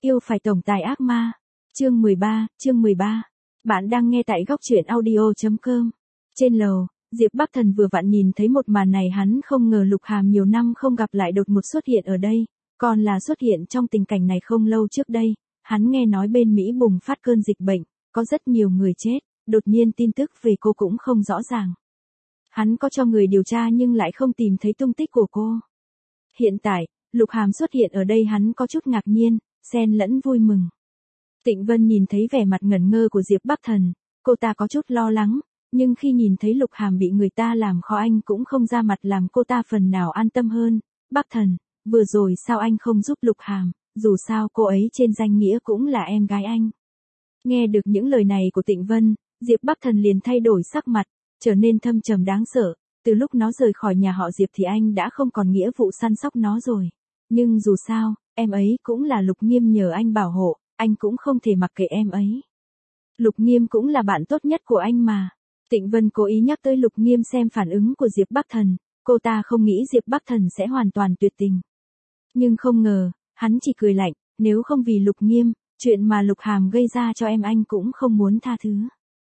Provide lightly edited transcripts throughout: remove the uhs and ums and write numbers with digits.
Yêu phải tổng tài ác ma. Chương 13. Bạn đang nghe tại góc truyện audio.com. Trên lầu, Diệp Bắc Thần vừa vặn nhìn thấy một màn này, hắn không ngờ Lục Hàm nhiều năm không gặp lại đột ngột xuất hiện ở đây, còn là xuất hiện trong tình cảnh này không lâu trước đây. Hắn nghe nói bên Mỹ bùng phát cơn dịch bệnh, có rất nhiều người chết, đột nhiên tin tức về cô cũng không rõ ràng. Hắn có cho người điều tra nhưng lại không tìm thấy tung tích của cô. Hiện tại, Lục Hàm xuất hiện ở đây, hắn có chút ngạc nhiên, xen lẫn vui mừng. Tịnh Vân nhìn thấy vẻ mặt ngẩn ngơ của Diệp Bắc Thần, cô ta có chút lo lắng, nhưng khi nhìn thấy Lục Hàm bị người ta làm khó anh cũng không ra mặt, làm cô ta phần nào an tâm hơn. Bắc Thần, vừa rồi sao anh không giúp Lục Hàm, dù sao cô ấy trên danh nghĩa cũng là em gái anh. Nghe được những lời này của Tịnh Vân, Diệp Bắc Thần liền thay đổi sắc mặt, trở nên thâm trầm đáng sợ. Từ lúc nó rời khỏi nhà họ Diệp thì anh đã không còn nghĩa vụ săn sóc nó rồi. Nhưng dù sao, em ấy cũng là Lục Nghiêm nhờ anh bảo hộ, anh cũng không thể mặc kệ em ấy. Lục Nghiêm cũng là bạn tốt nhất của anh mà. Tịnh Vân cố ý nhắc tới Lục Nghiêm xem phản ứng của Diệp Bắc Thần, cô ta không nghĩ Diệp Bắc Thần sẽ hoàn toàn tuyệt tình. Nhưng không ngờ, hắn chỉ cười lạnh, nếu không vì Lục Nghiêm, chuyện mà Lục Hàm gây ra cho em anh cũng không muốn tha thứ.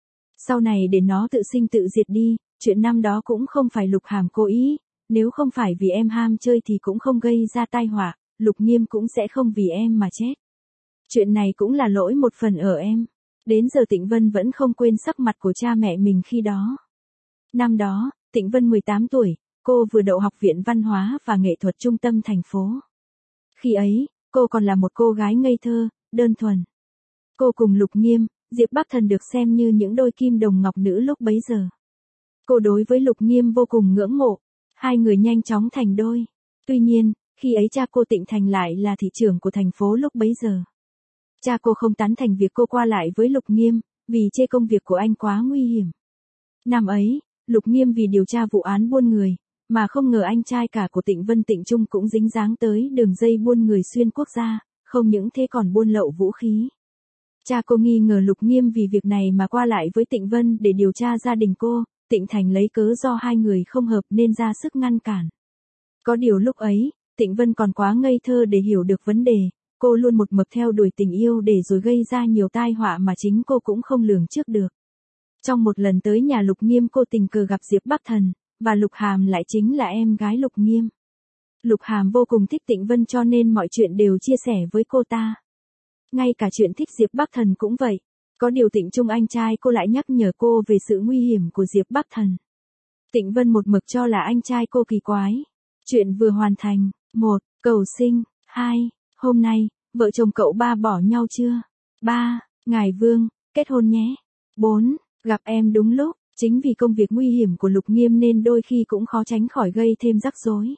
Sau này để nó tự sinh tự diệt đi, chuyện năm đó cũng không phải Lục Hàm cố ý, nếu không phải vì em ham chơi thì cũng không gây ra tai họa, Lục Nghiêm cũng sẽ không vì em mà chết. Chuyện này cũng là lỗi một phần ở em. Đến giờ Tịnh Vân vẫn không quên sắc mặt của cha mẹ mình khi đó. Năm đó, Tịnh Vân 18 tuổi, cô vừa đậu Học viện Văn hóa và Nghệ thuật trung tâm thành phố. Khi ấy, cô còn là một cô gái ngây thơ, đơn thuần. Cô cùng Lục Nghiêm, Diệp Bắc Thần được xem như những đôi kim đồng ngọc nữ lúc bấy giờ. Cô đối với Lục Nghiêm vô cùng ngưỡng mộ, hai người nhanh chóng thành đôi. Tuy nhiên, khi ấy cha cô Tịnh Thành lại là thị trưởng của thành phố lúc bấy giờ. Cha cô không tán thành việc cô qua lại với Lục Nghiêm, vì chê công việc của anh quá nguy hiểm. Năm ấy, Lục Nghiêm vì điều tra vụ án buôn người, mà không ngờ anh trai cả của Tịnh Vân Tịnh Trung cũng dính dáng tới đường dây buôn người xuyên quốc gia, không những thế còn buôn lậu vũ khí. Cha cô nghi ngờ Lục Nghiêm vì việc này mà qua lại với Tịnh Vân để điều tra gia đình cô, Tịnh Thành lấy cớ do hai người không hợp nên ra sức ngăn cản. Có điều lúc ấy, Tịnh Vân còn quá ngây thơ để hiểu được vấn đề, cô luôn một mực theo đuổi tình yêu để rồi gây ra nhiều tai họa mà chính cô cũng không lường trước được. Trong một lần tới nhà Lục Nghiêm, cô tình cờ gặp Diệp Bắc Thần, và Lục Hàm lại chính là em gái Lục Nghiêm. Lục Hàm vô cùng thích Tịnh Vân cho nên mọi chuyện đều chia sẻ với cô ta. Ngay cả chuyện thích Diệp Bắc Thần cũng vậy. Có điều Tịnh Trung anh trai cô lại nhắc nhở cô về sự nguy hiểm của Diệp Bắc Thần. Tịnh Vân một mực cho là anh trai cô kỳ quái. Chuyện vừa hoàn thành. 1. Cầu sinh. 2. Hôm nay, vợ chồng cậu ba bỏ nhau chưa? 3. Ngài Vương, kết hôn nhé. 4. Gặp em đúng lúc. Chính vì công việc nguy hiểm của Lục Nghiêm nên đôi khi cũng khó tránh khỏi gây thêm rắc rối.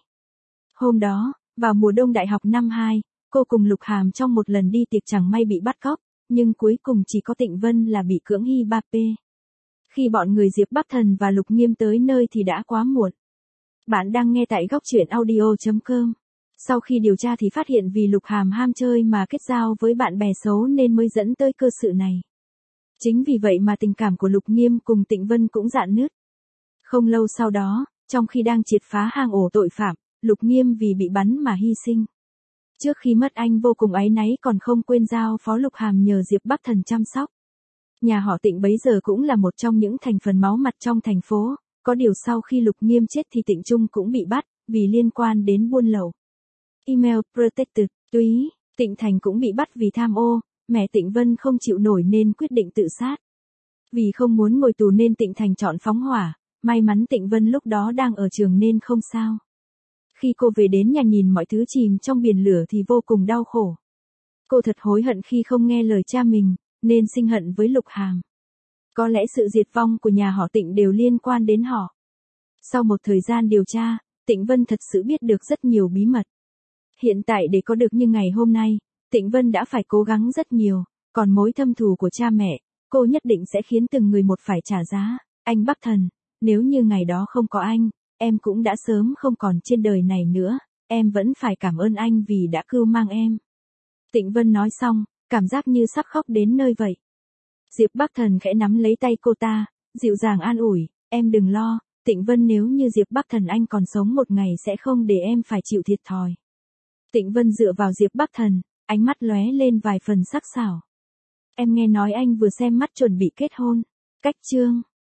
Hôm đó, vào mùa đông đại học năm 2, cô cùng Lục Hàm trong một lần đi tiệc chẳng may bị bắt cóc, nhưng cuối cùng chỉ có Tịnh Vân là bị cưỡng hi ba p. Khi bọn người Diệp Bắc Thần và Lục Nghiêm tới nơi thì đã quá muộn. Bạn đang nghe tại góc truyện audio.com. Sau khi điều tra thì phát hiện vì Lục Hàm ham chơi mà kết giao với bạn bè xấu nên mới dẫn tới cơ sự này. Chính vì vậy mà tình cảm của Lục Nghiêm cùng Tịnh Vân cũng rạn nứt. Không lâu sau đó, trong khi đang triệt phá hang ổ tội phạm, Lục Nghiêm vì bị bắn mà hy sinh. Trước khi mất anh vô cùng áy náy còn không quên giao phó Lục Hàm nhờ Diệp Bắc Thần chăm sóc. Nhà họ Tịnh bấy giờ cũng là một trong những thành phần máu mặt trong thành phố, có điều sau khi Lục Nghiêm chết thì Tịnh Trung cũng bị bắt, vì liên quan đến buôn lậu. Email Protected, Túy, Tịnh Thành cũng bị bắt vì tham ô, mẹ Tịnh Vân không chịu nổi nên quyết định tự sát. Vì không muốn ngồi tù nên Tịnh Thành chọn phóng hỏa, may mắn Tịnh Vân lúc đó đang ở trường nên không sao. Khi cô về đến nhà nhìn mọi thứ chìm trong biển lửa thì vô cùng đau khổ. Cô thật hối hận khi không nghe lời cha mình, nên sinh hận với Lục Hàm. Có lẽ sự diệt vong của nhà họ Tịnh đều liên quan đến họ. Sau một thời gian điều tra, Tịnh Vân thật sự biết được rất nhiều bí mật. Hiện tại để có được như ngày hôm nay, Tịnh Vân đã phải cố gắng rất nhiều, còn mối thâm thù của cha mẹ, cô nhất định sẽ khiến từng người một phải trả giá. Anh Bắc Thần, nếu như ngày đó không có anh, em cũng đã sớm không còn trên đời này nữa, em vẫn phải cảm ơn anh vì đã cưu mang em. Tịnh Vân nói xong, cảm giác như sắp khóc đến nơi vậy. Diệp Bắc Thần khẽ nắm lấy tay cô ta, dịu dàng an ủi, em đừng lo, Tịnh Vân, nếu như Diệp Bắc Thần anh còn sống một ngày sẽ không để em phải chịu thiệt thòi. Tịnh Vân dựa vào Diệp Bắc Thần, ánh mắt lóe lên vài phần sắc sảo. Em nghe nói anh vừa xem mắt chuẩn bị kết hôn. Cách chương.